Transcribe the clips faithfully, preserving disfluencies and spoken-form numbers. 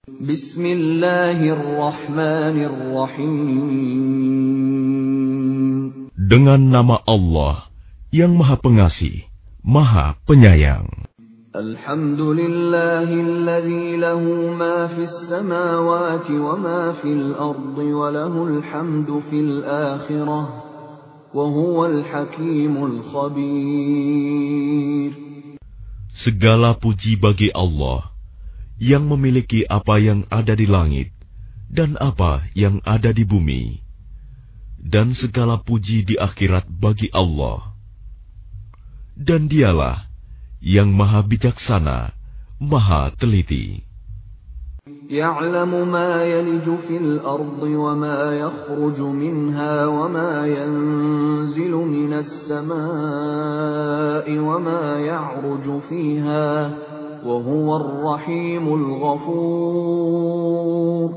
Bismillahirrahmanirrahim. Dengan nama Allah yang Maha Pengasih, Maha Penyayang. Alhamdulillahilladzi lahu ma fis samawati wa ma fil ardi wa lahul hamdu fil akhirah wa huwal hakimul khabir. Segala puji bagi Allah yang memiliki apa yang ada di langit dan apa yang ada di bumi, dan segala puji di akhirat bagi Allah. Dan Dialah yang Maha Bijaksana, Maha Teliti. Ya'lamu ma yaliju fil ardi wa ma yakhruju minha wa ma yanzilu minas samaa'i wa ma ya'ruju fiha wa huwar rahimul ghafur.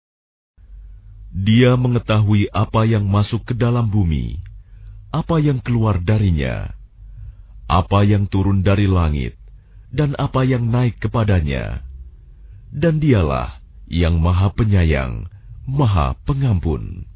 Dia mengetahui apa yang masuk ke dalam bumi, apa yang keluar darinya, apa yang turun dari langit, dan apa yang naik kepadanya. Dan Dialah yang Maha Penyayang, Maha Pengampun.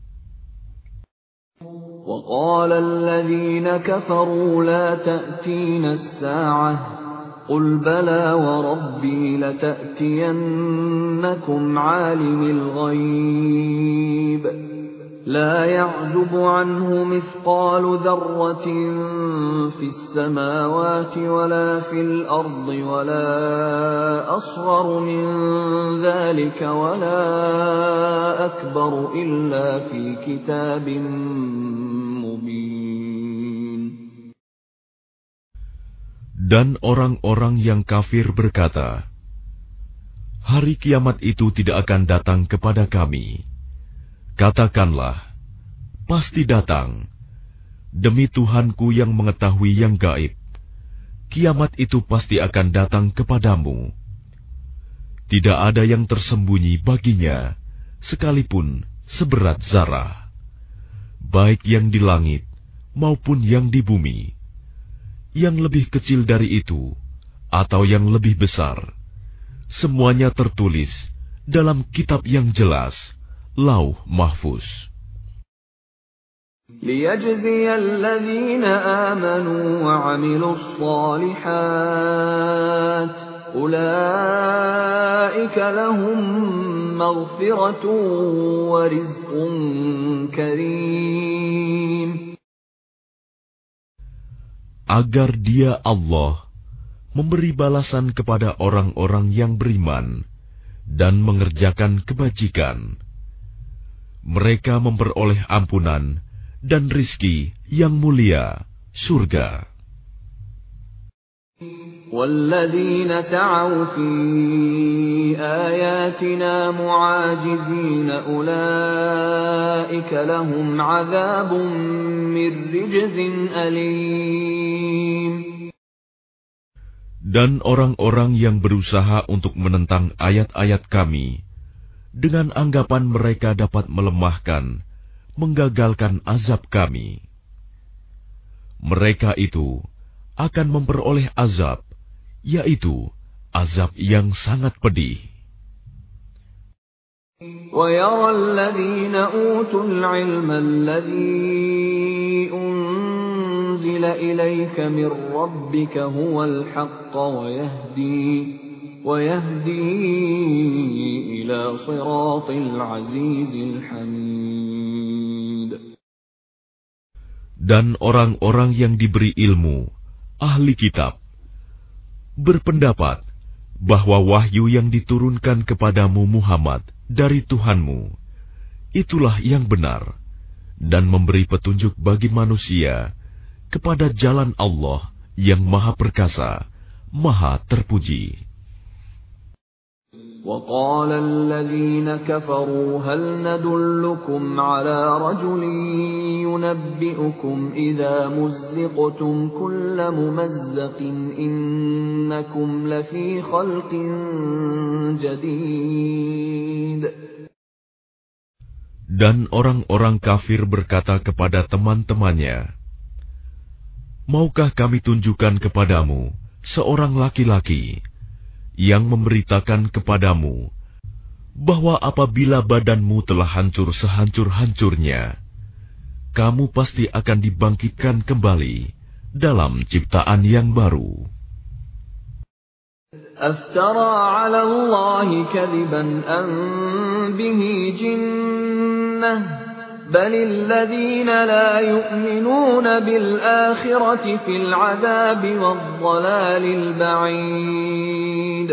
وَقَالَ الَّذِينَ كَفَرُوا لَا تَأْتِينَا السَّاعَةُ قُلْ بَلَى وَرَبِّي لَتَأْتِيَنَّكُمْ عَالِمِ الْغَيْبِ لَا يَعْزُبُ عَنْهُ مِثْقَالُ ذَرَّةٍ فِي السَّمَاوَاتِ وَلَا فِي الْأَرْضِ وَلَا أَصْغَرُ مِنْ ذَلِكَ وَلَا أَكْبَرُ إِلَّا فِي كِتَابٍ مُبِينٍ. Dan orang-orang yang kafir berkata, hari kiamat itu tidak akan datang kepada kami. Katakanlah, pasti datang. Demi Tuhanku yang mengetahui yang gaib, kiamat itu pasti akan datang kepadamu. Tidak ada yang tersembunyi baginya, sekalipun seberat zarah, baik yang di langit maupun yang di bumi, yang lebih kecil dari itu atau yang lebih besar. Semuanya tertulis dalam kitab yang jelas, Lauh Mahfuz. لِيَجْزِيَ الَّذِينَ آمَنُوا وَعَمِلُوا الصَّالِحَاتِ أُولَئِكَ لَهُم مَّغْفِرَةٌ وَرِزْقٌ كَرِيمٌ. Agar Dia Allah memberi balasan kepada orang-orang yang beriman dan mengerjakan kebajikan. Mereka memperoleh ampunan dan rizki yang mulia, surga. وَالَّذِينَ سَعَوْا فِي آيَاتِنَا مُعَاجِزِينَ أُولَئِكَ لَهُمْ عَذَابٌ مِّن رِّجْزٍ أَلِيمٌ. Dan orang-orang yang berusaha untuk menentang ayat-ayat Kami, dengan anggapan mereka dapat melemahkan, menggagalkan azab Kami, mereka itu akan memperoleh azab, yaitu azab yang sangat pedih. وَيَرَى الَّذِينَ أُوتُوا الْعِلْمَ الَّذِي أُنزِلَ إِلَيْكَ مِن رَّبِّكَ هُوَ الْحَقَّ وَيَهْدِي وَيَهْدِي إِلَى صِرَاطِ الْعَزِيزِ الْحَمِيدِ. Dan orang-orang yang diberi ilmu, ahli kitab, berpendapat bahwa wahyu yang diturunkan kepadamu Muhammad dari Tuhanmu, itulah yang benar, dan memberi petunjuk bagi manusia kepada jalan Allah yang Maha Perkasa, Maha Terpuji. وَقَالَ الَّذِينَ كَفَرُوا هَلْ نَدُلُّكُمْ عَلَى رَجُلٍ يُنَبِّئُكُمْ إِذَا مُزِّقْتُمْ كُلَّ مُمَزَّقٍ إِنَّكُمْ لَفِي خَلْقٍ جَدِيدٍ. Dan orang-orang kafir berkata kepada teman-temannya, maukah kami tunjukkan kepadamu seorang laki-laki yang memberitakan kepadamu bahwa apabila badanmu telah hancur sehancur-hancurnya, kamu pasti akan dibangkitkan kembali dalam ciptaan yang baru. أفترى على الله كذبا أم به جنة بل الذين لا يؤمنون بالآخرة في العذاب والضلال البعيد.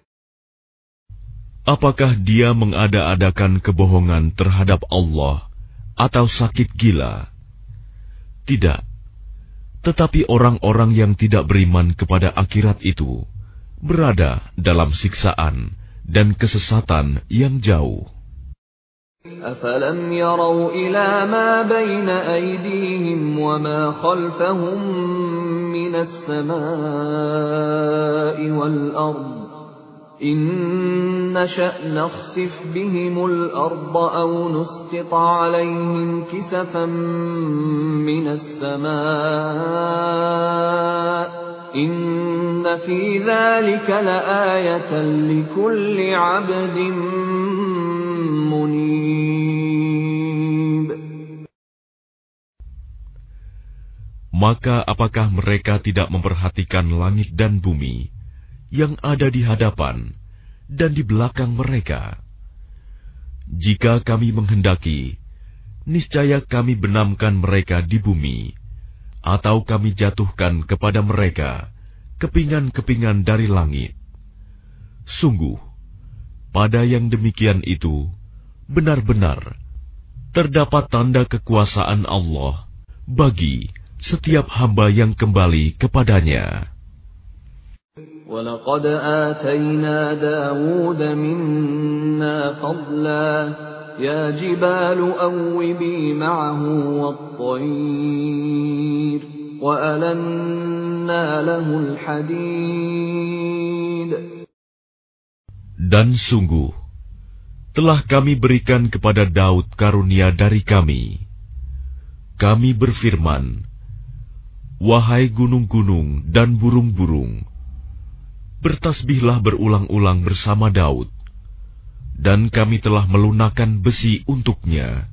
Apakah dia mengada-adakan kebohongan terhadap Allah atau sakit gila? Tidak. Tetapi orang-orang yang tidak beriman kepada akhirat itu berada dalam siksaan dan kesesatan yang jauh. أَفَلَمْ يَرَوْا إِلَى مَا بَيْنَ أَيْدِيهِمْ وَمَا خَلْفَهُم مِّنَ السَّمَاءِ وَالْأَرْضِ إِن نَّشَأْ نَخْسِفْ بِهِمُ الْأَرْضَ أَوْ نُسْقِطْ عَلَيْهِمْ كِسَفًا مِّنَ السَّمَاءِ إِنَّ فِي ذَلِكَ لَآيَةً لِكُلِّ عَبْدٍ منيب. Maka apakah mereka tidak memperhatikan langit dan bumi yang ada di hadapan dan di belakang mereka? Jika kami menghendaki, niscaya kami benamkan mereka di bumi, atau kami jatuhkan kepada mereka kepingan-kepingan dari langit. Sungguh, pada yang demikian itu, benar-benar terdapat tanda kekuasaan Allah bagi setiap hamba yang kembali kepadanya. وَلَقَدْ آتَيْنَا دَاوُودَ مِنَّا فَضْلًا يَا جِبَالُ أَوِّبِي مَعَهُ وَالطَّيْرَ وَأَلَنَّا لَهُ الْحَدِيدَ. Dan sungguh, telah kami berikan kepada Daud karunia dari kami. Kami berfirman, wahai gunung-gunung dan burung-burung, bertasbihlah berulang-ulang bersama Daud, dan kami telah melunakkan besi untuknya.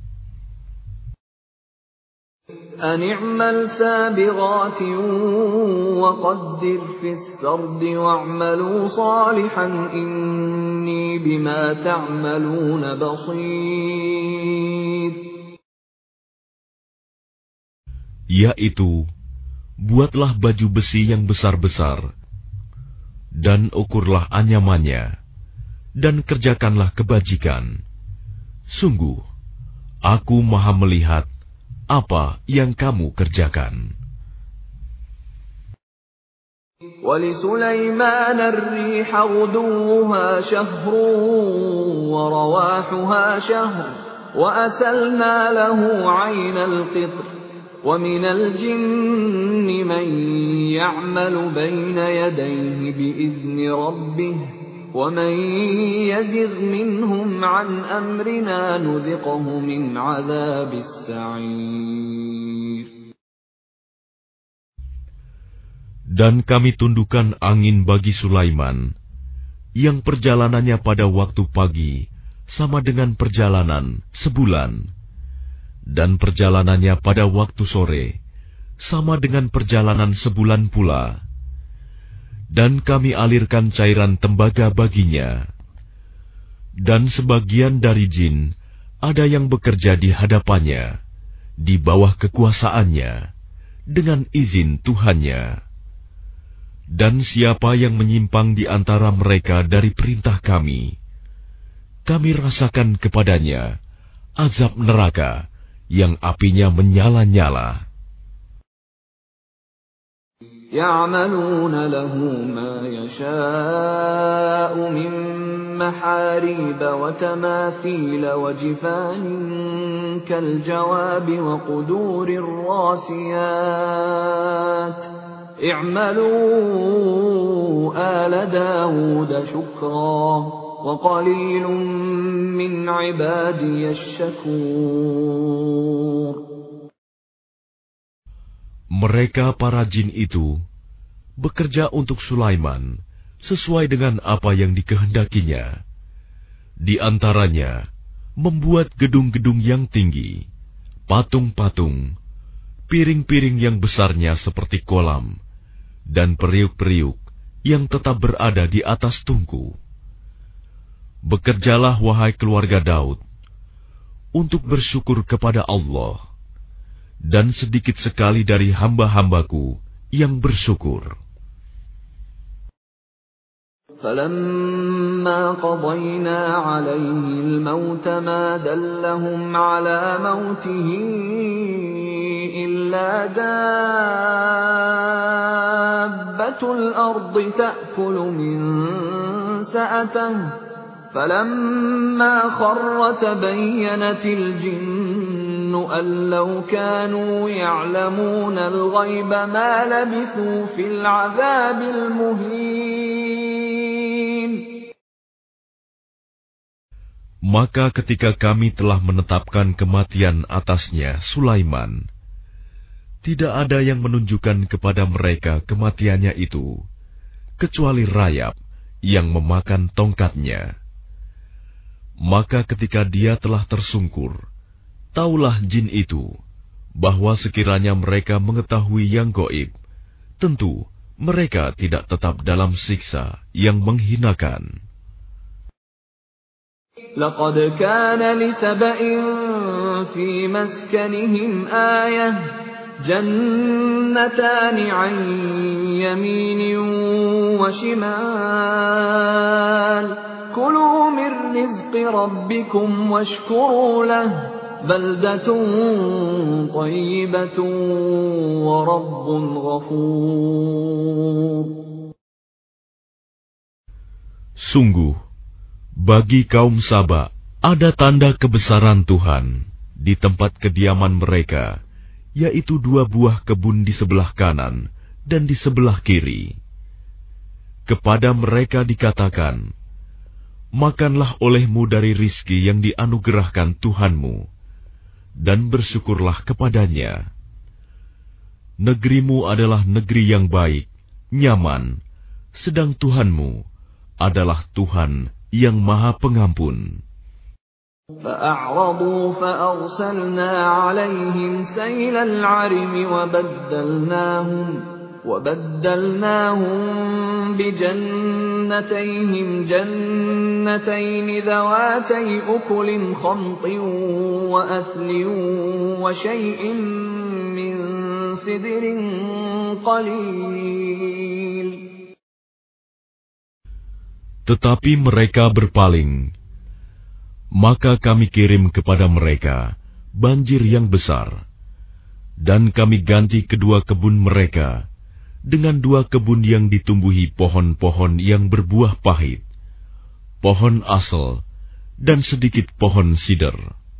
أَنِ اعْمَلْ سَابِغَاتٍ وَقَدِّرْ فِي السَّرْدِ وَاعْمَلُوا صَالِحًا إِنِّي بِمَا تَعْمَلُونَ بَصِيرٌ. Yaitu, buatlah baju besi yang besar-besar, dan ukurlah anyamannya, dan kerjakanlah kebajikan. Sungguh, aku maha melihat apa yang kamu kerjakan. وَلِسُلَيْمَانَ الرِّيحَ غُدُوُّهَا شَهْرٌ وَرَوَاحُهَا شَهْرٌ وَأَسَلْنَا لَهُ عَيْنَ الْقِطْرِ وَمِنَ الْجِنِّ مَن يَعْمَلُ بَيْنَ يَدَيْهِ بِإِذْنِ رَبِّهِ وَمَن يَزِغْ مِنْهُمْ عَنْ أَمْرِنَا نُذِقْهُ مِنْ عَذَابِ السَّعِيرِ. Dan kami tundukkan angin bagi Sulaiman, yang perjalanannya pada waktu pagi sama dengan perjalanan sebulan, dan perjalanannya pada waktu sore sama dengan perjalanan sebulan pula. Dan kami alirkan cairan tembaga baginya. Dan sebagian dari jin ada yang bekerja di hadapannya, di bawah kekuasaannya, dengan izin Tuhannya. Dan siapa yang menyimpang di antara mereka dari perintah kami, kami rasakan kepadanya azab neraka yang apinya menyala-nyala. يَعْمَلُونَ لَهُ مَا يَشَاءُ مِن مَّحَارِيبَ وَتَمَاثِيلَ وَجِفَانٍ كَالْجَوَابِ وَقُدُورٍ رَّاسِيَاتٍ اعْمَلُوا آلَ دَاوُودَ شُكْرًا وَقَلِيلٌ مِّنْ عِبَادِيَ الشَّكُورُ. Mereka para jin itu bekerja untuk Sulaiman sesuai dengan apa yang dikehendakinya, Di antaranya, membuat gedung-gedung yang tinggi, patung-patung, piring-piring yang besarnya seperti kolam, dan periuk-periuk yang tetap berada di atas tungku. Bekerjalah, wahai keluarga Daud, untuk bersyukur kepada Allah, dan sedikit sekali dari hamba-hambaku yang bersyukur. فَلَمَّا قَضَيْنَا عَلَيْهِ الْمَوْتَ مَا دَلَّهُمْ عَلَى مَوْتِهِ إِلَّا دَابَّةُ الْأَرْضِ تَأْكُلُ مِنْ سَأَتَهُ فَلَمَّا خَرَّ تَبَيَّنَتِ الْجِنُّ أَنْ لَوْ كَانُوا يَعْلَمُونَ الْغَيْبَ مَا لَبِثُوا فِي الْعَذَابِ الْمُهِينِ. Maka ketika kami telah menetapkan kematian atasnya Sulaiman, tidak ada yang menunjukkan kepada mereka kematiannya itu, kecuali rayap yang memakan tongkatnya. Maka ketika dia telah tersungkur, taulah jin itu, bahwa sekiranya mereka mengetahui yang gaib, tentu mereka tidak tetap dalam siksa yang menghinakan. لَقَدْ كَانَ لِسَبَإٍ فِي مَسْكَنِهِمْ آيَةٌ جَنَّتَانِ عَنْ يَمِينٍ وَشِمَالٍ كُلُوا مِنْ رِزْقِ رَبِّكُمْ وَاشْكُرُوا لَهُ بَلْدَةٌ طَيِّبَةٌ وَرَبٌّ غَفُورٌ. Sungguh, bagi kaum Saba ada tanda kebesaran Tuhan di tempat kediaman mereka, yaitu dua buah kebun di sebelah kanan dan di sebelah kiri. Kepada mereka dikatakan, makanlah olehmu dari rizki yang dianugerahkan Tuhanmu, dan bersyukurlah kepadanya. Negerimu adalah negeri yang baik, nyaman, sedang Tuhanmu adalah Tuhan yang Maha Pengampun. فَأَعْرَضُوا فَأَرْسَلْنَا عَلَيْهِمْ سَيْلَ الْعَرِمِ وَبَدَّلْنَاهُمْ وَبَدَّلْنَاهُمْ بِجَنَّتَيْهِمْ جَنَّتَيْنِ ذَوَاتَيْ أُكُلٍ خَمْطٍ وَأَثْلٍ وَشَيْءٍ مِّن سِدْرٍ قَلِيلٍ. Tetapi mereka berpaling, maka kami kirim kepada mereka banjir yang besar, dan kami ganti kedua kebun mereka dengan dua kebun yang ditumbuhi pohon-pohon yang berbuah pahit, pohon asal, dan sedikit pohon sider.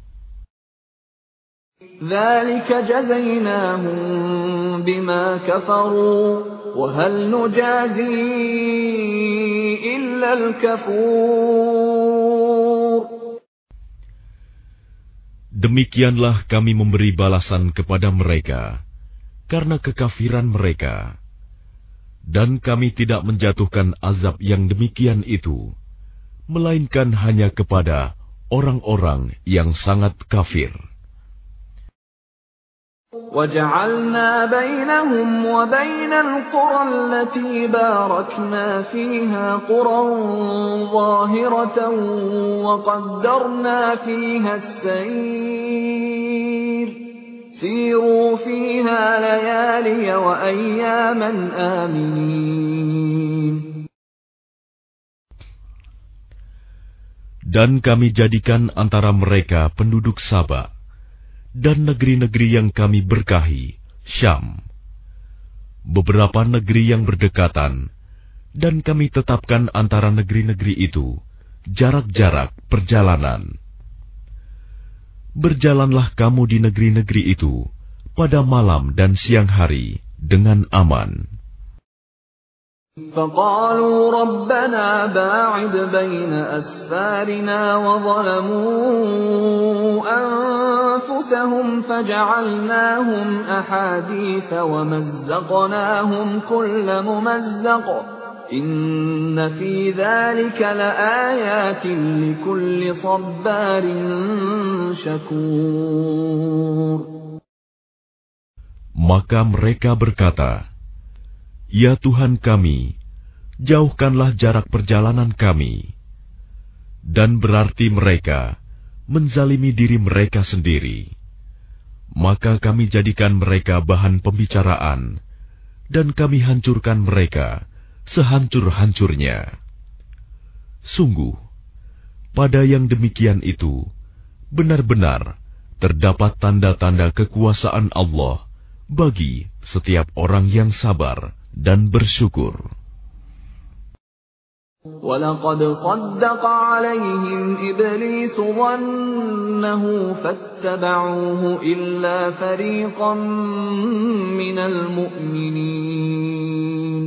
ذَلِكَ جَزَيْنَاهُمْ بِمَا كَفَرُوا وَهَلْ نُجَازِي إِلَّا الْكَفُورَ. Demikianlah kami memberi balasan kepada mereka karena kekafiran mereka, dan kami tidak menjatuhkan azab yang demikian itu, melainkan hanya kepada orang-orang yang sangat kafir. وَجَعَلْنَا بَيْنَهُمْ وَبَيْنَ الْقُرَى الَّتِي بَارَكْنَا فِيهَا قُرًى ظَاهِرَةً وَقَدَّرْنَا فِيهَا السَّيْرَ سِيرُوا فِيهَا لَيَالِيَ وَأَيَّامًا آمِنِينَ. Dan kami jadikan antara mereka penduduk Saba dan negeri-negeri yang kami berkahi, Syam, beberapa negeri yang berdekatan, dan kami tetapkan antara negeri-negeri itu jarak-jarak perjalanan. Berjalanlah kamu di negeri-negeri itu pada malam dan siang hari dengan aman. فَقَالُوا رَبَّنَا بَاعِدْ بَيْنَ أَسْفَارِنَا وَظَلَمُوا أَنفُسَهُمْ فَجَعَلْنَاهُمْ أَحَادِيثَ وَمَزَّقْنَاهُمْ كُلَّ مُمَزَّقٍ Inna fi dzalika laayatin likulli sabbarin syakur. Maka mereka berkata, "Ya Tuhan kami, jauhkanlah jarak perjalanan kami." Dan berarti mereka menzalimi diri mereka sendiri. Maka kami jadikan mereka bahan pembicaraan, dan kami hancurkan mereka sehancur-hancurnya. Sungguh, pada yang demikian itu, benar-benar terdapat tanda-tanda kekuasaan Allah bagi setiap orang yang sabar dan bersyukur. وَلَقَدْ صَدَّقَ عَلَيْهِمْ إِبْلِيسُ ظَنَّهُ فَاتَّبَعُوهُ إِلَّا فَرِيقًا مِنَ الْمُؤْمِنِينَ.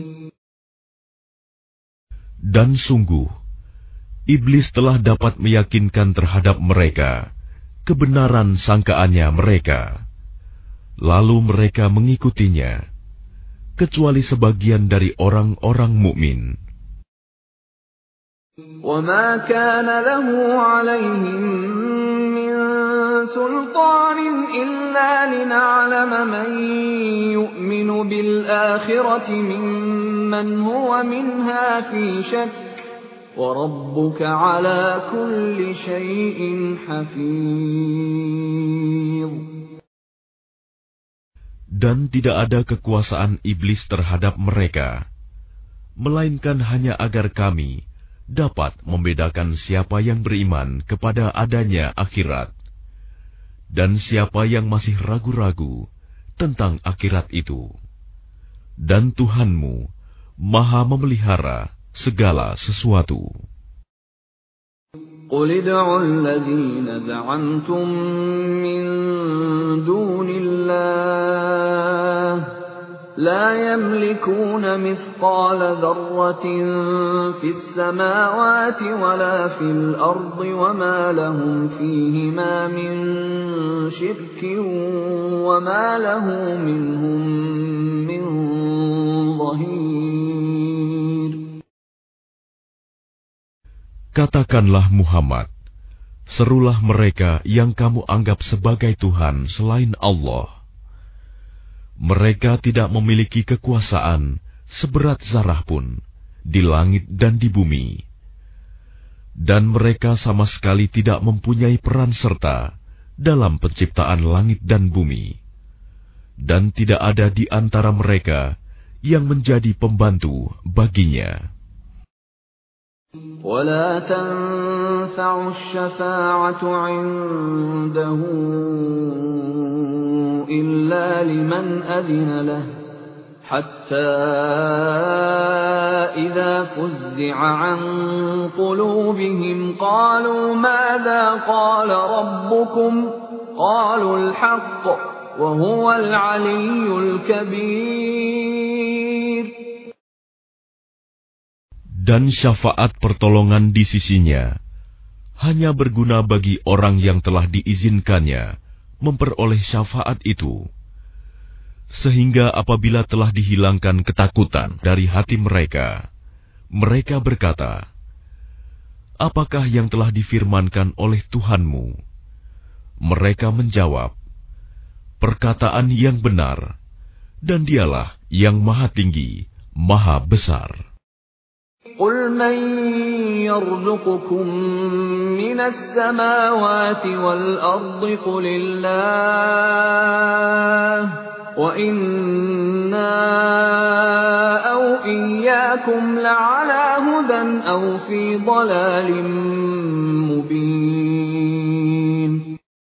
Dan sungguh, iblis telah dapat meyakinkan terhadap mereka kebenaran sangkaannya mereka. Lalu mereka mengikutinya, kecuali sebagian dari orang-orang mukmin. وَمَا كَانَ لَهُ عَلَيْهِمْ مِنْ سُلْطَانٍ إِلَّا لِنَعْلَمَ مَنْ يُؤْمِنُ بِالْآخِرَةِ مِمَّنْ هُوَ مِنْهَا فِي شَكٍّ وَرَبُّكَ عَلَى كُلِّ شَيْءٍ حَفِيظٌ. Dan tidak ada kekuasaan iblis terhadap mereka, melainkan hanya agar kami dapat membedakan siapa yang beriman kepada adanya akhirat, dan siapa yang masih ragu-ragu tentang akhirat itu. Dan Tuhanmu Maha memelihara segala sesuatu. قُلِ ادْعُوا الَّذِينَ زَعَمْتُم مِّن دُونِ اللَّهِ لَا يَمْلِكُونَ مِثْقَالَ ذَرَّةٍ فِي السَّمَاوَاتِ وَلَا فِي الْأَرْضِ وَمَا لَهُمْ فِيهِمَا مِن شِرْكٍ وَمَا لَهُ مِنْهُم مِّن ظَهِيرٍ. Katakanlah Muhammad, serulah mereka yang kamu anggap sebagai Tuhan selain Allah. Mereka tidak memiliki kekuasaan seberat zarah pun di langit dan di bumi. Dan mereka sama sekali tidak mempunyai peran serta dalam penciptaan langit dan bumi. Dan tidak ada di antara mereka yang menjadi pembantu baginya. وَلَا تَنفَعُ الشَّفَاعَةُ عِندَهُ إِلَّا لِمَنْ أَذِنَ لَهُ حَتَّى إِذَا فُزِّعَ عَنْ قُلُوبِهِمْ قَالُوا مَاذَا قَالَ رَبُّكُمْ قَالُوا الْحَقَّ وَهُوَ الْعَلِيُّ الْكَبِيرُ. Dan syafaat pertolongan di sisinya hanya berguna bagi orang yang telah diizinkannya memperoleh syafaat itu. Sehingga apabila telah dihilangkan ketakutan dari hati mereka, mereka berkata, "Apakah yang telah difirmankan oleh Tuhanmu?" Mereka menjawab, "Perkataan yang benar, dan Dialah yang Maha Tinggi, Maha Besar." قُلْ مَنْ يَرْزُقُكُمْ مِنَ السَّمَاوَاتِ وَالْأَرْضِ قُلِ اللَّهُ وَإِنَّا أَوْ إِيَّاكُمْ لَعَلَى هُدًى أَوْ فِي ضَلَالٍ مُبِينٍ.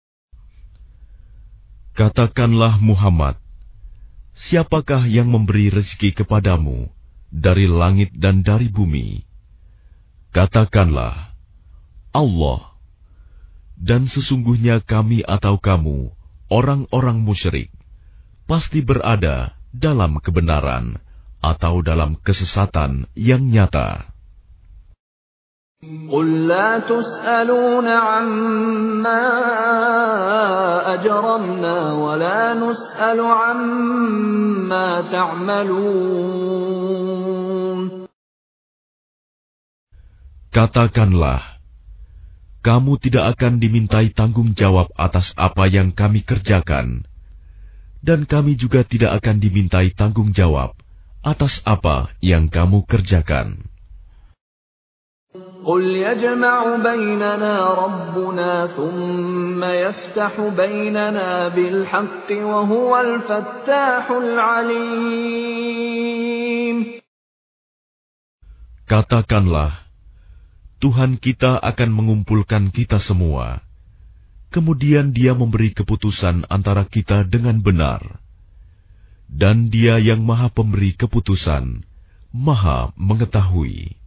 Katakanlah Muhammad, siapakah yang memberi rezeki kepadamu dari langit dan dari bumi? Katakanlah, Allah. Dan sesungguhnya kami atau kamu, orang-orang musyrik, pasti berada dalam kebenaran atau dalam kesesatan yang nyata. قُلْ لَا تُسْأَلُونَ عَمَّا أَجْرَمْنَا وَلَا نُسْأَلُ عَمَّا تَعْمَلُونَ. Katakanlah, kamu tidak akan dimintai tanggung jawab atas apa yang kami kerjakan, dan kami juga tidak akan dimintai tanggung jawab atas apa yang kamu kerjakan. قل يجمع بيننا ربنا ثم يفتح بيننا بالحق وهو الفتاح العليم. Katakanlah, Tuhan kita akan mengumpulkan kita semua. Kemudian Dia memberi keputusan antara kita dengan benar. Dan Dia yang Maha Pemberi keputusan, Maha Mengetahui.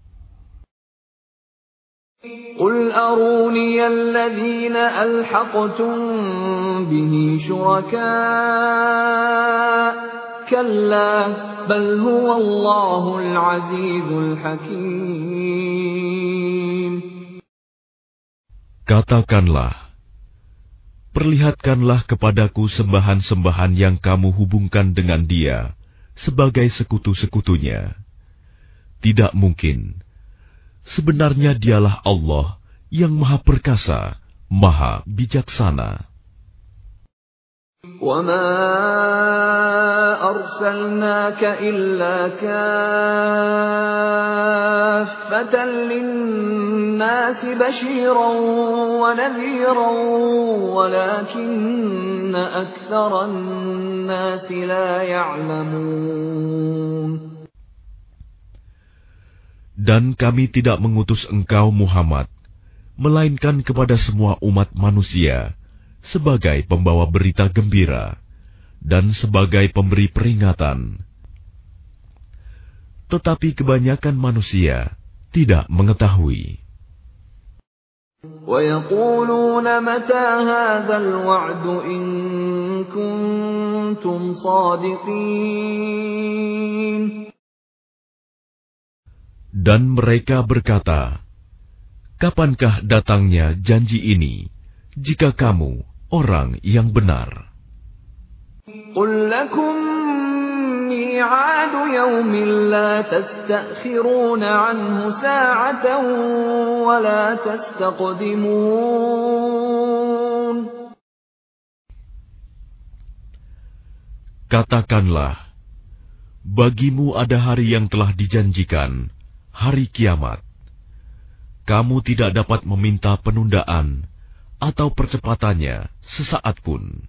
قل أروني الذين ألحقتم به شركاء كلا بل هو الله العزيز الحكيم. Katakanlah, perlihatkanlah kepadaku sembahan-sembahan yang kamu hubungkan dengan Dia sebagai sekutu-sekutunya. Tidak mungkin. Sebenarnya Dialah Allah yang Maha Perkasa, Maha Bijaksana. وَمَا أَرْسَلْنَاكَ إِلَّا كَافَّةً لِلنَّاسِ بَشِيرًا وَنَذِيرًا وَلَكِنَّ أَكْثَرَ النَّاسِ لَا يَعْلَمُونَ. Dan kami tidak mengutus engkau Muhammad, melainkan kepada semua umat manusia, sebagai pembawa berita gembira, dan sebagai pemberi peringatan. Tetapi kebanyakan manusia tidak mengetahui. وَيَقُولُونَ مَتَى هَذَا الْوَعْدُ إِن كُنتُمْ صَادِقِينَ. Dan mereka berkata, kapankah datangnya janji ini, jika kamu orang yang benar? قُل لَّكُم مِّيعَادُ يَوْمٍ لَّا تَسْتَأْخِرُونَ عَنْهُ سَاعَةً وَلَا تَسْتَقْدِمُونَ. Katakanlah, bagimu ada hari yang telah dijanjikan, hari kiamat. Kamu tidak dapat meminta penundaan atau percepatannya sesaat pun.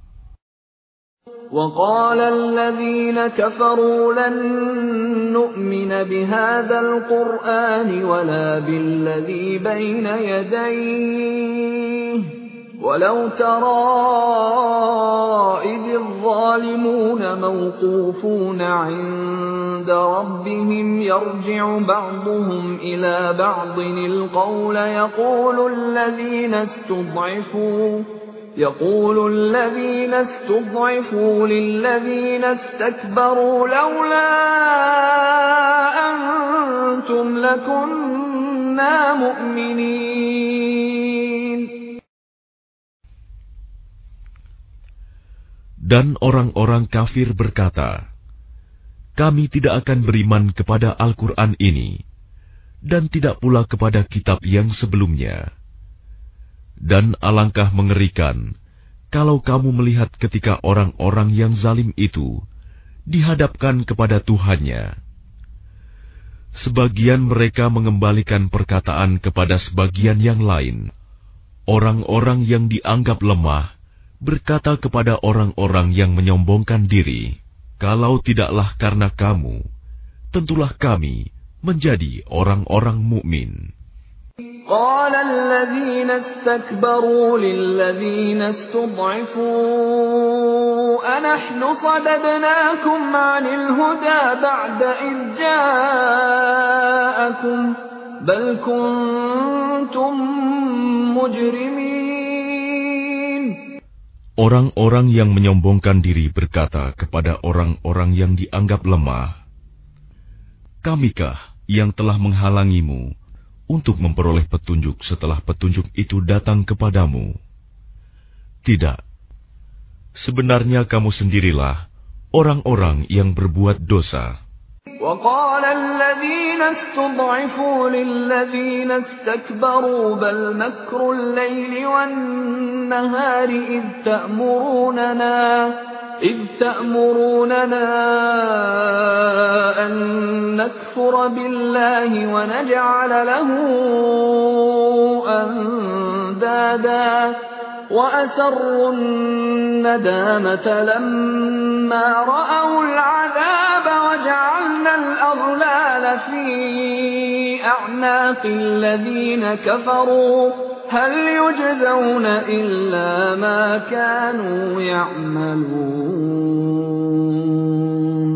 وَقَالَ الَّذِينَ كَفَرُوا لَن نُّؤْمِنَ بِهَذَا الْقُرْآنِ وَلَا بِالَّذِي بَيْنَ يَدَيْهِ وَلَوْ تَرَىٰ إِذِ الظَّالِمُونَ مَوْقُوفُونَ عِندَ رَبِّهِمْ يَرْجِعُ بَعْضُهُمْ إِلَىٰ بَعْضٍ الْقَوْلَ يَقُولُ الَّذِينَ اسْتُضْعِفُوا يقول الذين استضعفوا للذين استكبروا لولا أنتم لكنا مؤمنين. Dan orang-orang kafir berkata, kami tidak akan beriman kepada Al-Quran ini, dan tidak pula kepada kitab yang sebelumnya. Dan alangkah mengerikan kalau kamu melihat ketika orang-orang yang zalim itu dihadapkan kepada Tuhannya. Sebagian mereka mengembalikan perkataan kepada sebagian yang lain. Orang-orang yang dianggap lemah berkata kepada orang-orang yang menyombongkan diri, kalau tidaklah karena kamu, tentulah kami menjadi orang-orang mukmin. قال الذين استكبروا للذين استضعفوا أنحن صددناكم عن الهدى بعد إذ جاءكم بل كنتم مجرمين. Orang-orang yang menyombongkan diri berkata kepada orang-orang yang dianggap lemah, kamikah yang telah menghalangimu untuk memperoleh petunjuk setelah petunjuk itu datang kepadamu? Tidak. Sebenarnya kamu sendirilah orang-orang yang berbuat dosa. وقال الذين استضعفوا للذين استكبروا بل مكر الليل والنهار إذ تأمروننا إذ تأمروننا أن نكفر بالله ونجعل له أندادا وأسروا الندامة لما رأوا العذاب وجعلنا الأغلال في أعناق الذين كفروا هل يجزون إلا ما كانوا يعملون.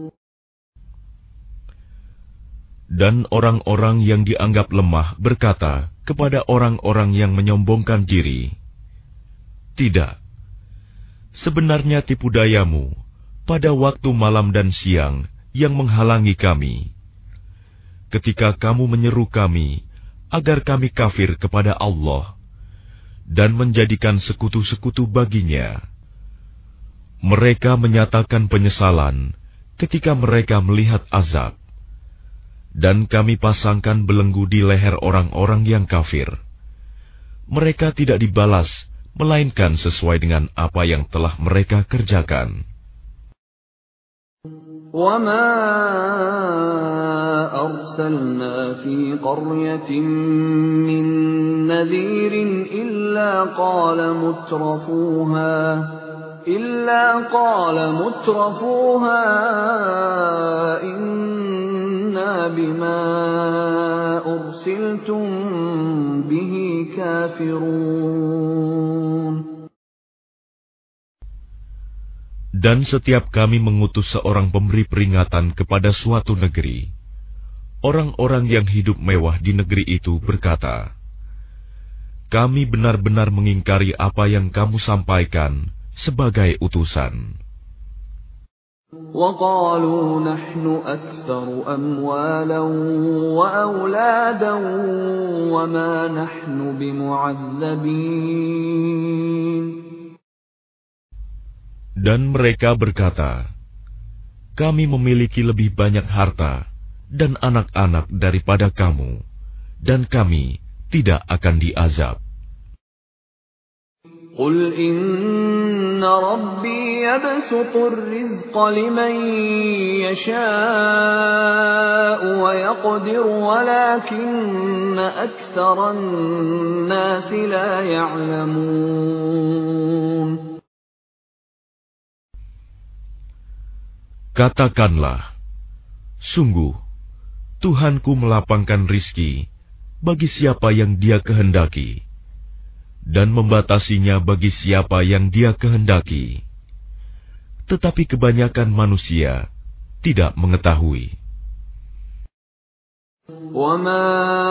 Dan orang-orang yang dianggap lemah berkata kepada orang-orang yang menyombongkan diri, "Tidak, sebenarnya tipu dayamu pada waktu malam dan siang yang menghalangi kami. Ketika kamu menyeru kami agar kami kafir kepada Allah dan menjadikan sekutu-sekutu baginya. Mereka menyatakan penyesalan ketika mereka melihat azab. Dan kami pasangkan belenggu di leher orang-orang yang kafir. Mereka tidak dibalas, melainkan sesuai dengan apa yang telah mereka kerjakan." وَمَا أَرْسَلْنَا فِي قَرْيَةٍ مِّن نَّذِيرٍ إِلَّا قَالَ مُتْرَفُوهَا إِلَّا قَالَ مُتْرَفُوهَا إِنَّا بِمَا أُرْسِلْتُم بِهِ كَافِرُونَ. Dan setiap kami mengutus seorang pemberi peringatan kepada suatu negeri, orang-orang yang hidup mewah di negeri itu berkata, "Kami benar-benar mengingkari apa yang kamu sampaikan sebagai utusan." وَقَالُوا نَحْنُ أَكْثَرُ أَمْوَالًا وَأَوْلَادًا وَمَا نَحْنُ بِمُعَذَّبِينَ. Dan mereka berkata, "Kami memiliki lebih banyak harta dan anak-anak daripada kamu, dan kami tidak akan diazab." قُلْ إِنَّ رَبِّي يَبْسُطُ الرِّزْقَ لِمَن يَشَاءُ وَيَقْدِرُ وَلَكِنَّ أَكْثَرَ النَّاسِ لَا يَعْلَمُونَ. Katakanlah, sungguh, Tuhanku melapangkan rizki bagi siapa yang Dia kehendaki, dan membatasinya bagi siapa yang Dia kehendaki. Tetapi kebanyakan manusia tidak mengetahui. وَمَا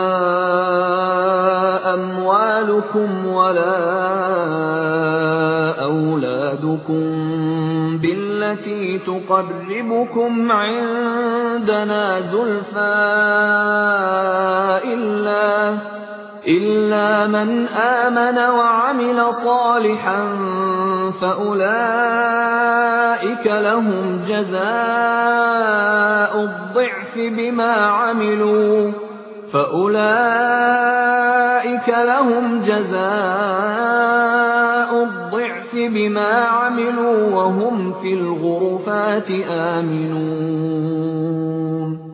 أَمْوَالُكُمْ وَلَا أَوْلَادُكُمْ بِالَّتِي تُقَرِّبُكُمْ عِندَنَا زُلْفَىٰ إِلَّا إِلَّا مَنْ آمَنَ وَعَمِلَ صَالِحًا فَأُولَٰئِكَ لَهُمْ جَزَاءُ الضِّعْفِ بِمَا عَمِلُوا فَأُولَٰئِكَ لَهُمْ جَزَاءُ الضِّعْفِ بِمَا عَمِلُوا وَهُمْ فِي الْغُرُفَاتِ آمِنُونَ.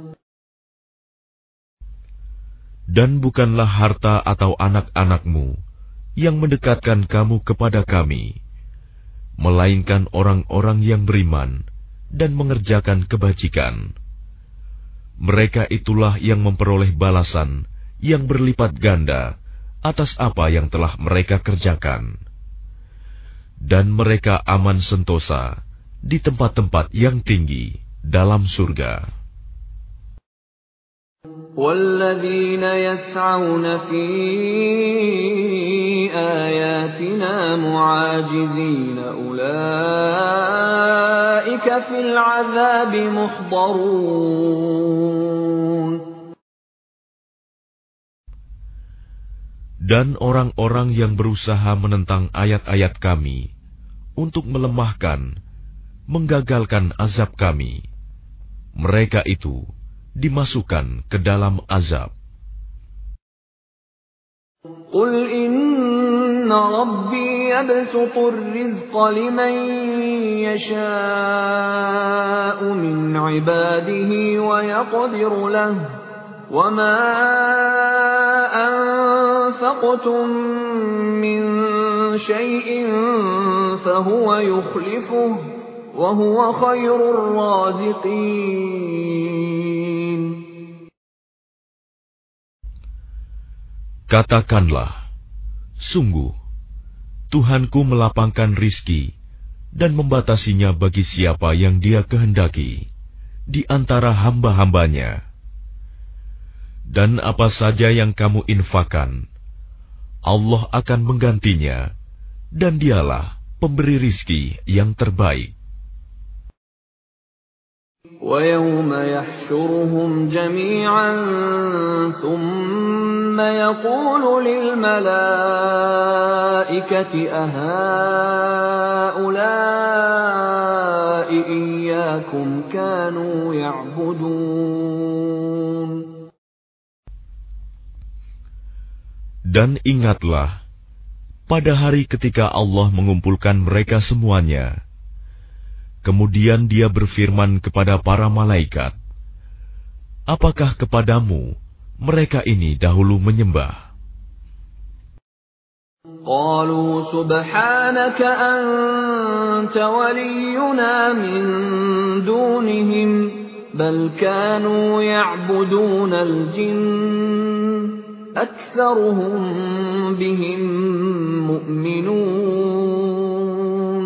Dan bukanlah harta atau anak-anakmu yang mendekatkan kamu kepada kami, melainkan orang-orang yang beriman dan mengerjakan kebajikan. Mereka itulah yang memperoleh balasan yang berlipat ganda atas apa yang telah mereka kerjakan. Dan mereka aman sentosa di tempat-tempat yang tinggi dalam surga. وَالَّذِينَ يَسْعَوْنَ فِي آيَاتِنَا مُعَاجِزِينَ أُولَٰئِكَ فِي الْعَذَابِ مُحْضَرُونَ. Dan orang-orang yang berusaha menentang ayat-ayat kami untuk melemahkan, menggagalkan azab kami, mereka itu dimasukkan ke dalam azab. Qul inna rabbi yabsutur rizqa liman yasha'u min ibadihi wa yaqdiru lahu wa ma anfaqtum min shay'in fahuwa yukhlifuhu wa huwa khairur raziqin. Katakanlah, sungguh, Tuhanku melapangkan rizki dan membatasinya bagi siapa yang Dia kehendaki di antara hamba-hambanya. Dan apa saja yang kamu infakkan, Allah akan menggantinya, dan Dialah pemberi rizki yang terbaik. وَيَوْمَ يَحْشُرُهُمْ جَمِيعًا ثُمَّ يَقُولُ لِلْمَلَائِكَةِ أَهَؤُلَاءِ إِيَّاكُمْ كَانُوا يَعْبُدُونَ. Dan ingatlah, pada hari ketika Allah mengumpulkan mereka semuanya, kemudian Dia berfirman kepada para malaikat, apakah kepadamu mereka ini dahulu menyembah? قالوا سبحانك أنت ولينا من دونهم بل كانوا يعبدون الجن أكثرهم بهم مؤمنون.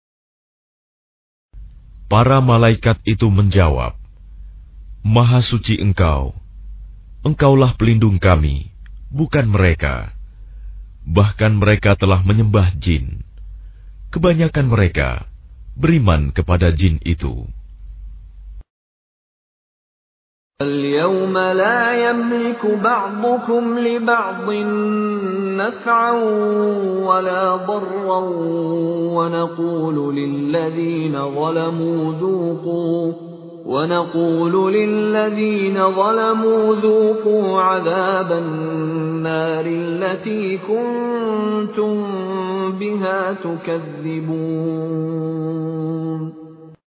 Para malaikat itu menjawab, Maha suci Engkau, Engkaulah pelindung kami, bukan mereka. Bahkan mereka telah menyembah jin. Kebanyakan mereka beriman kepada jin itu. اليوم لا يملك بعضكم لبعض نفعا ولا ضرا ونقول للذين ظلموا ذوقوا ونقول للذين ظلموا ذوقوا عذاب النار التي كنتم بها تكذبون.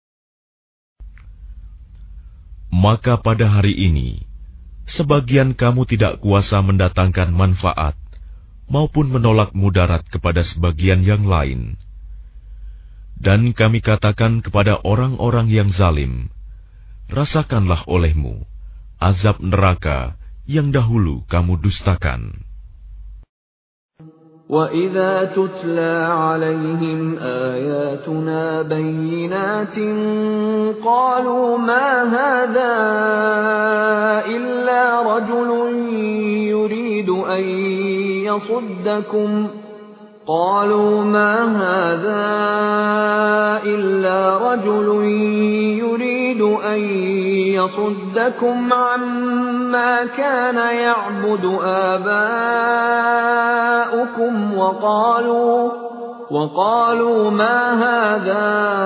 Maka pada hari ini, sebagian kamu tidak kuasa mendatangkan manfaat, maupun menolak mudarat kepada sebagian yang lain. Dan kami katakan kepada orang-orang yang zalim, rasakanlah olehmu azab neraka yang dahulu kamu dustakan. وَإِذَا تُتْلَى عَلَيْهِمْ آيَاتُنَا بَيِّنَاتٍ قَالُوا مَا هَذَا إِلَّا رَجُلٌ يُرِيدُ أَن يَصُدَّكُمْ قالوا ما هذا إلا رجل يريد أن يصدكم عما كان يعبد آباؤكم وقالوا وقالوا ما هذا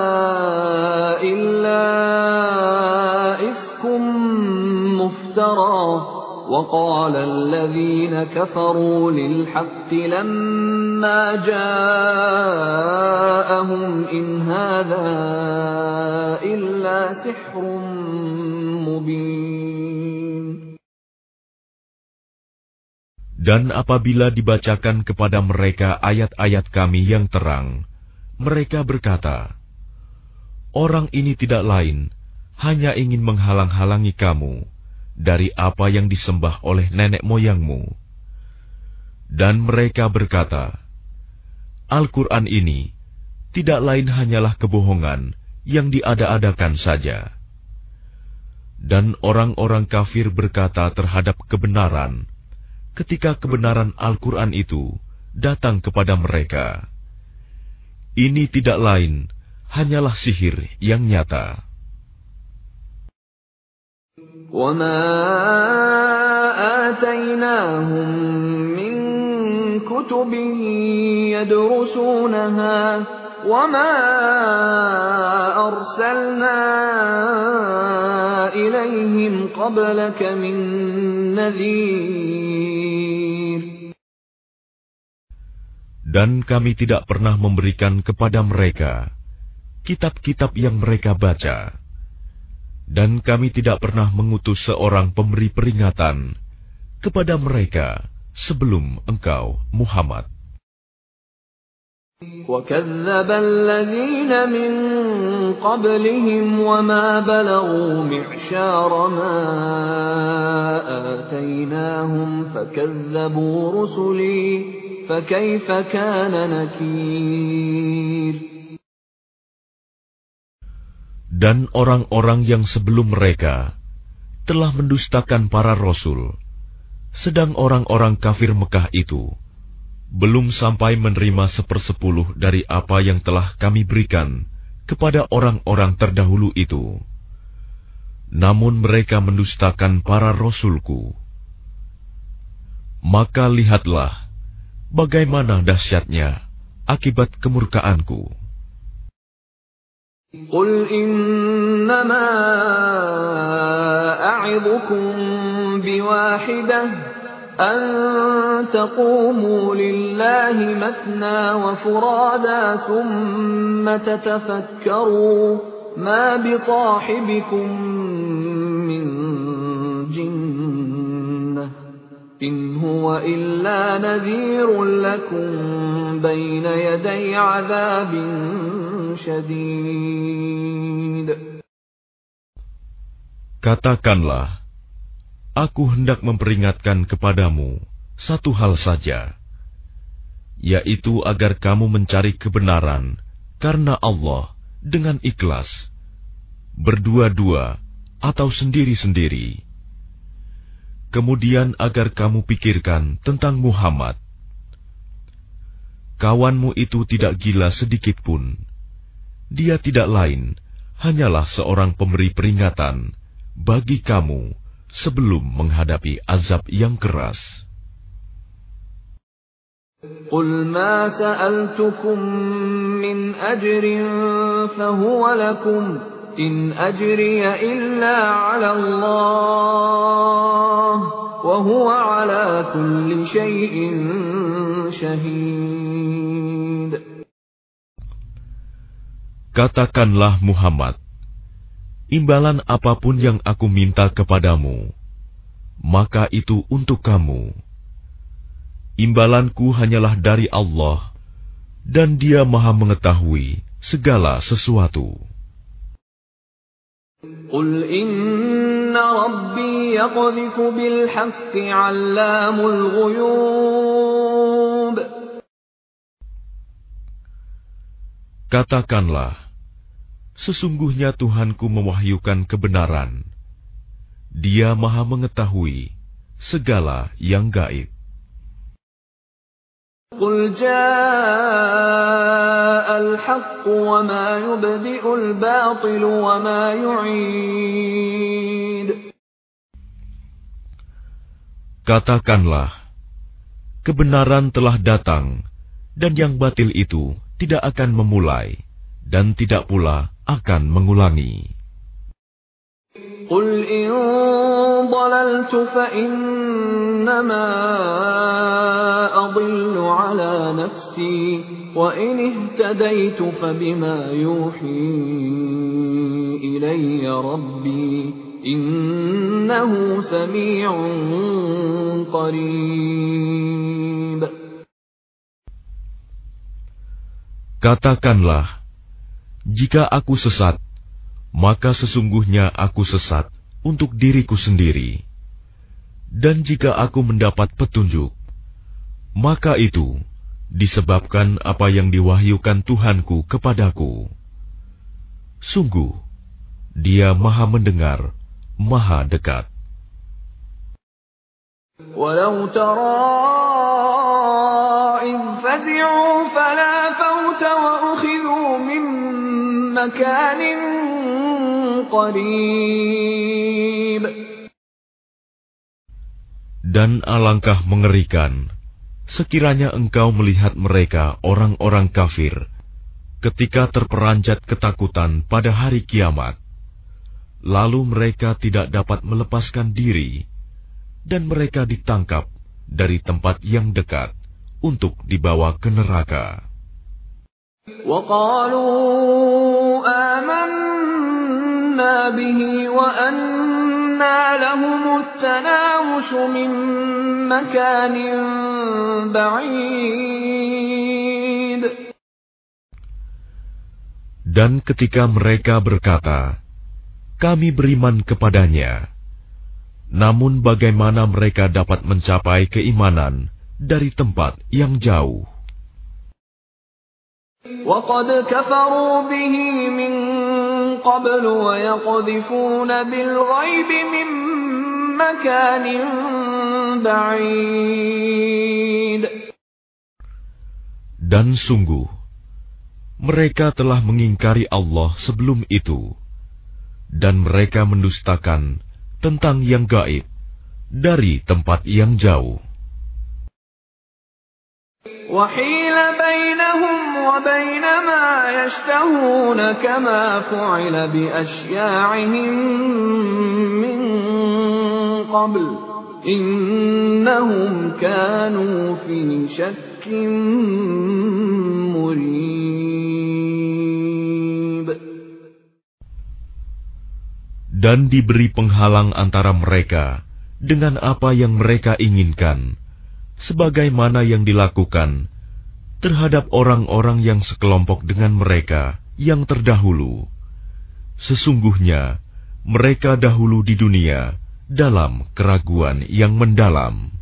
إلا إفك مفترى وقال الذين كفروا للحق لما جاءهم إن هذا إلا سحر مبين. Dan apabila dibacakan kepada mereka ayat-ayat kami yang terang, mereka berkata, orang ini tidak lain, hanya ingin menghalang-halangi kamu dari apa yang disembah oleh nenek moyangmu. Dan mereka berkata, Al-Quran ini tidak lain hanyalah kebohongan yang diada-adakan saja. Dan orang-orang kafir berkata terhadap kebenaran, ketika kebenaran Al-Quran itu datang kepada mereka, ini tidak lain hanyalah sihir yang nyata. وَمَا آتَيْنَاهُمْ مِنْ كُتُبٍ يَدْرُسُونَهَا وَمَا أَرْسَلْنَا إِلَيْهِمْ قَبْلَكَ مِن نَّذِيرٍ. Dan kami tidak pernah memberikan kepada mereka kitab-kitab yang mereka baca. Dan kami tidak pernah mengutus seorang pemberi peringatan kepada mereka sebelum engkau, Muhammad. وَكَذَّبَ الَّذِينَ مِن قَبْلِهِمْ وَمَا بَلَغُوا مِعْشَارَ مَا آتَيْنَاهُمْ فَكَذَّبُوا رُسُلِي فَكَيْفَ كَانَ نَكِيرِ. Dan orang-orang yang sebelum mereka telah mendustakan para rasul, sedang orang-orang kafir Mekah itu belum sampai menerima sepersepuluh dari apa yang telah kami berikan kepada orang-orang terdahulu itu. Namun mereka mendustakan para rasulku. Maka lihatlah bagaimana dahsyatnya akibat kemurkaanku. قُلْ إِنَّمَا أَعِظُكُم بِوَاحِدَةٍ أَن تَقُومُوا لِلَّهِ مَثْنَىٰ وَفُرَادَىٰ ثُمَّ تَتَفَكَّرُوا مَا بِصَاحِبِكُم مِّن جِنَّةٍ إِنْ هُوَ إِلَّا نَذِيرٌ لَّكُم بَيْنَ يَدَيْ عَذَابٍ شَدِيدٍ. Katakanlah, aku hendak memperingatkan kepadamu satu hal saja, yaitu agar kamu mencari kebenaran karena Allah dengan ikhlas, berdua-dua atau sendiri-sendiri. Kemudian agar kamu pikirkan tentang Muhammad. Kawanmu itu tidak gila sedikit pun. Dia tidak lain, hanyalah seorang pemberi peringatan bagi kamu sebelum menghadapi azab yang keras. قُلْ مَا سَأَلْتُكُم مِّنْ أَجْرٍ فَهُوَ لَكُمْ إِنْ أَجْرِيَ إِلَّا عَلَى اللَّهِ وَهُوَ عَلَى كُلِّ شَيْءٍ شَهِيدٌ. Katakanlah Muhammad, imbalan apapun yang aku minta kepadamu, maka itu untuk kamu. Imbalanku hanyalah dari Allah, dan Dia Maha mengetahui segala sesuatu. قُلْ إِنَّ رَبِّي يَقْذِفُ بِالْحَقِّ عَلَّامُ الْغُيُوبِ. Katakanlah, sesungguhnya Tuhanku mewahyukan kebenaran. Dia Maha mengetahui segala yang gaib. قُلْ جَاءَ الْحَقُّ وَمَا يُبْدِئُ الْبَاطِلُ وَمَا يُعِيدُ. Katakanlah, kebenaran telah datang, dan yang batil itu tidak akan memulai, dan tidak pula akan mengulangi. قُلْ إِن ضَلَلْتُ فَإِنَّمَا أَضِلُّ عَلَى نَفْسِي وَإِنِ اهْتَدَيْتُ فَبِمَا يُوحِي إِلَيَّ رَبِّي إِنَّهُ سَمِيعٌ قَرِيبٌ. Katakanlah, jika aku sesat, maka sesungguhnya aku sesat untuk diriku sendiri. Dan jika aku mendapat petunjuk, maka itu disebabkan apa yang diwahyukan Tuhanku kepadaku. Sungguh, Dia Maha mendengar, Maha dekat. وَلَوْ تَرَىٰ إِذْ فَزِعُوا فَلَا فَوْتَ وَأُخِذُوا مِن مَّكَانٍ قَرِيبٍ. Dan alangkah mengerikan sekiranya engkau melihat mereka orang-orang kafir ketika terperanjat ketakutan pada hari kiamat, lalu mereka tidak dapat melepaskan diri, dan mereka ditangkap dari tempat yang dekat untuk dibawa ke neraka. وَقَالُوا آمَنَّا بِهِ وَأَنَّى لَهُمُ التَّنَاوُشُ مِنْ مَكَانٍ بَعِيدٍ. Dan ketika mereka berkata, kami beriman kepadanya, namun bagaimana mereka dapat mencapai keimanan dari tempat yang jauh? وَقَدْ كَفَرُوا بِهِ مِنْ قَبْلُ وَيَقْذِفُونَ بِالْغَيْبِ مِنْ مَكَانٍ بَعِيدٍ. Dan sungguh, mereka telah mengingkari Allah sebelum itu, dan mereka mendustakan tentang yang gaib dari tempat yang jauh. وَحِيلَ بَيْنَهُمْ وَبَيْنَ مَا يَشْتَهُونَ كَمَا فُعِلَ بِأَشْيَاعِهِمْ مِنْ قَبْلُ إِنَّهُمْ كَانُوا فِي شَكٍّ مُرِيبٍ. Dan diberi penghalang antara mereka dengan apa yang mereka inginkan, sebagaimana yang dilakukan terhadap orang-orang yang sekelompok dengan mereka yang terdahulu. Sesungguhnya mereka dahulu di dunia dalam keraguan yang mendalam.